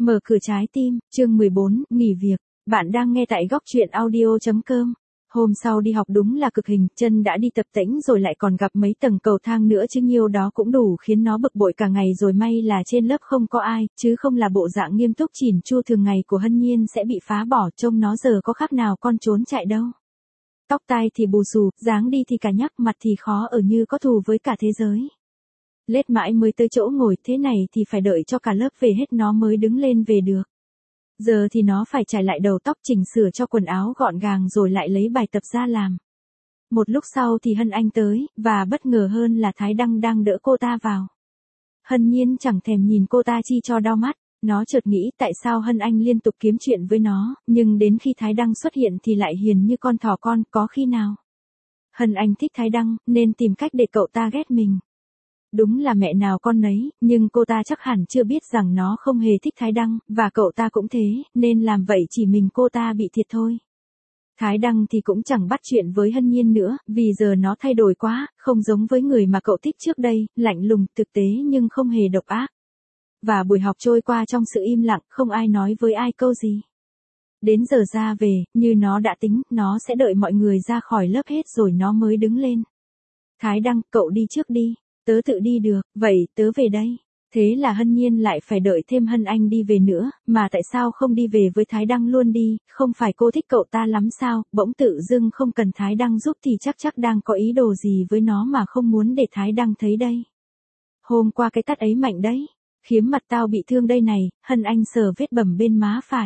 Mở cửa trái tim, chương 14, nghỉ việc. Bạn đang nghe tại góc truyện audio.com. Hôm sau đi học đúng là cực hình, chân đã đi tập tễnh rồi lại còn gặp mấy tầng cầu thang nữa chứ nhiêu đó cũng đủ khiến nó bực bội cả ngày rồi, may là trên lớp không có ai, chứ không là bộ dạng nghiêm túc chỉn chu thường ngày của Hân Nhiên sẽ bị phá bỏ, trông nó giờ có khác nào con trốn chạy đâu. Tóc tai thì bù xù, dáng đi thì cả nhắc, mặt thì khó ở như có thù với cả thế giới. Lết mãi mới tới chỗ ngồi, thế này thì phải đợi cho cả lớp về hết nó mới đứng lên về được. Giờ thì nó phải chải lại đầu tóc, chỉnh sửa cho quần áo gọn gàng rồi lại lấy bài tập ra làm. Một lúc sau thì Hân Anh tới, và bất ngờ hơn là Thái Đăng đang đỡ cô ta vào. Hân Nhiên chẳng thèm nhìn cô ta chi cho đau mắt, nó chợt nghĩ tại sao Hân Anh liên tục kiếm chuyện với nó, nhưng đến khi Thái Đăng xuất hiện thì lại hiền như con thỏ con, có khi nào. Hân Anh thích Thái Đăng, nên tìm cách để cậu ta ghét mình. Đúng là mẹ nào con nấy, nhưng cô ta chắc hẳn chưa biết rằng nó không hề thích Thái Đăng, và cậu ta cũng thế, nên làm vậy chỉ mình cô ta bị thiệt thôi. Thái Đăng thì cũng chẳng bắt chuyện với Hân Nhiên nữa, vì giờ nó thay đổi quá, không giống với người mà cậu thích trước đây, lạnh lùng, thực tế nhưng không hề độc ác. Và buổi học trôi qua trong sự im lặng, không ai nói với ai câu gì. Đến giờ ra về, như nó đã tính, nó sẽ đợi mọi người ra khỏi lớp hết rồi nó mới đứng lên. Thái Đăng, cậu đi trước đi. Tớ tự đi được, vậy tớ về đây. Thế là Hân Nhiên lại phải đợi thêm Hân Anh đi về nữa, mà tại sao không đi về với Thái Đăng luôn đi, không phải cô thích cậu ta lắm sao, bỗng tự dưng không cần Thái Đăng giúp thì chắc đang có ý đồ gì với nó mà không muốn để Thái Đăng thấy đây. Hôm qua cái tát ấy mạnh đấy, khiếm mặt tao bị thương đây này, Hân Anh sờ vết bầm bên má phải.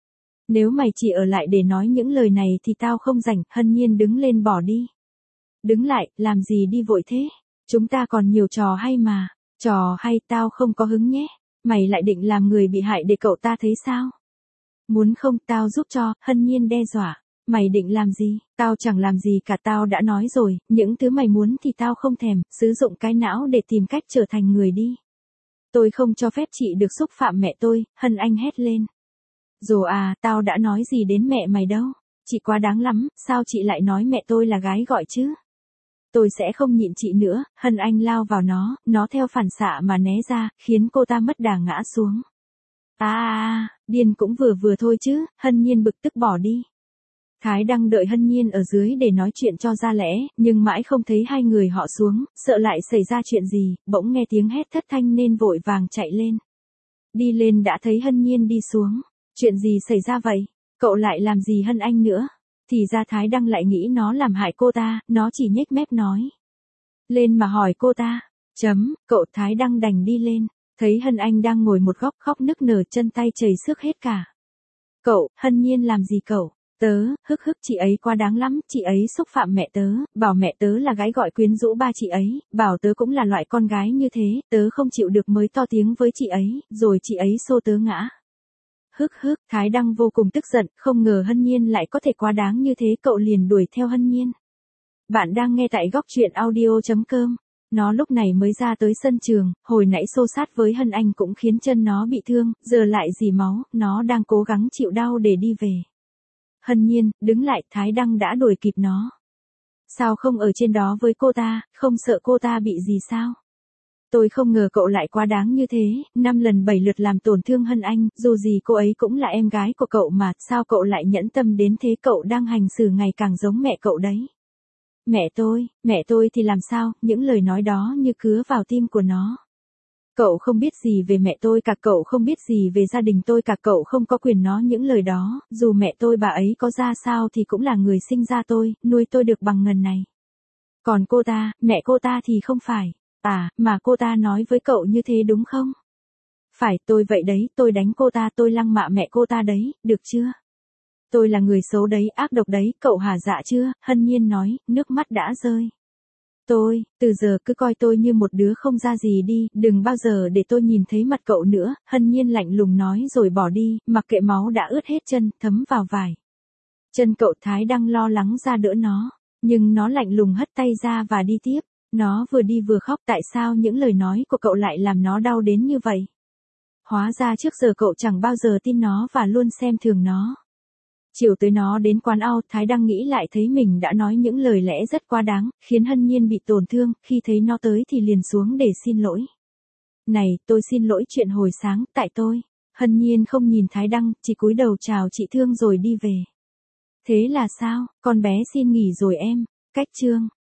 Nếu mày chỉ ở lại để nói những lời này thì tao không rảnh, Hân Nhiên đứng lên bỏ đi. Đứng lại, làm gì đi vội thế? Chúng ta còn nhiều trò hay mà. Trò hay tao không có hứng nhé. Mày lại định làm người bị hại để cậu ta thấy sao? Muốn không tao giúp cho, Hân Nhiên đe dọa. Mày định làm gì? Tao chẳng làm gì cả, tao đã nói rồi, những thứ mày muốn thì tao không thèm, sử dụng cái não để tìm cách trở thành người đi. Tôi không cho phép chị được xúc phạm mẹ tôi, Hân Anh hét lên. Rồi à, tao đã nói gì đến mẹ mày đâu. Chị quá đáng lắm, sao chị lại nói mẹ tôi là gái gọi chứ? Tôi sẽ không nhịn chị nữa, Hân Anh lao vào nó theo phản xạ mà né ra, khiến cô ta mất đà ngã xuống. Điên cũng vừa thôi chứ, Hân Nhiên bực tức bỏ đi. Thái Đăng đợi Hân Nhiên ở dưới để nói chuyện cho ra lẽ, nhưng mãi không thấy hai người họ xuống, sợ lại xảy ra chuyện gì, bỗng nghe tiếng hét thất thanh nên vội vàng chạy lên. Đi lên đã thấy Hân Nhiên đi xuống. Chuyện gì xảy ra vậy? Cậu lại làm gì Hân Anh nữa? Thì ra Thái Đăng lại nghĩ nó làm hại cô ta, nó chỉ nhếch mép nói. Lên mà hỏi cô ta. Cậu Thái Đăng đành đi lên. Thấy Hân Anh đang ngồi một góc khóc nức nở, chân tay chảy xước hết cả. Cậu, Hân Nhiên làm gì cậu? Tớ, chị ấy quá đáng lắm, chị ấy xúc phạm mẹ tớ, bảo mẹ tớ là gái gọi quyến rũ ba chị ấy, bảo tớ cũng là loại con gái như thế, tớ không chịu được mới to tiếng với chị ấy, rồi chị ấy xô tớ ngã. Thái Đăng vô cùng tức giận, không ngờ Hân Nhiên lại có thể quá đáng như thế, cậu liền đuổi theo Hân Nhiên. Bạn đang nghe tại góc truyện audio.com. Nó lúc này mới ra tới sân trường, hồi nãy xô sát với Hân Anh cũng khiến chân nó bị thương, giờ lại rỉ máu, nó đang cố gắng chịu đau để đi về. Hân Nhiên, đứng lại, Thái Đăng đã đuổi kịp nó. Sao không ở trên đó với cô ta, không sợ cô ta bị gì sao? Tôi không ngờ cậu lại quá đáng như thế, 5 lần 7 lượt làm tổn thương Hân Anh, dù gì cô ấy cũng là em gái của cậu mà, sao cậu lại nhẫn tâm đến thế, cậu đang hành xử ngày càng giống mẹ cậu đấy. Mẹ tôi thì làm sao, những lời nói đó như cứa vào tim của nó. Cậu không biết gì về mẹ tôi cả, cậu không biết gì về gia đình tôi cả, cậu không có quyền nói những lời đó, dù mẹ tôi bà ấy có ra sao thì cũng là người sinh ra tôi, nuôi tôi được bằng ngần này. Còn cô ta, mẹ cô ta thì không phải. Mà cô ta nói với cậu như thế đúng không? Phải, tôi vậy đấy, tôi đánh cô ta, tôi lăng mạ mẹ cô ta đấy, được chưa? Tôi là người xấu đấy, ác độc đấy, cậu hả dạ chưa? Hân Nhiên nói, nước mắt đã rơi. Từ giờ cứ coi tôi như một đứa không ra gì đi, đừng bao giờ để tôi nhìn thấy mặt cậu nữa, Hân Nhiên lạnh lùng nói rồi bỏ đi, mặc kệ máu đã ướt hết chân, thấm vào vải. Chân cậu Thái Đăng lo lắng ra đỡ nó, nhưng nó lạnh lùng hất tay ra và đi tiếp. Nó vừa đi vừa khóc, tại sao những lời nói của cậu lại làm nó đau đến như vậy? Hóa ra trước giờ cậu chẳng bao giờ tin nó và luôn xem thường nó. Chiều tới nó đến quán ao, Thái Đăng nghĩ lại thấy mình đã nói những lời lẽ rất quá đáng, khiến Hân Nhiên bị tổn thương, khi thấy nó tới thì liền xuống để xin lỗi. Này, tôi xin lỗi chuyện hồi sáng, tại tôi. Hân Nhiên không nhìn Thái Đăng, chỉ cúi đầu chào chị Thương rồi đi về. Thế là sao, con bé xin nghỉ rồi em, cách Trương.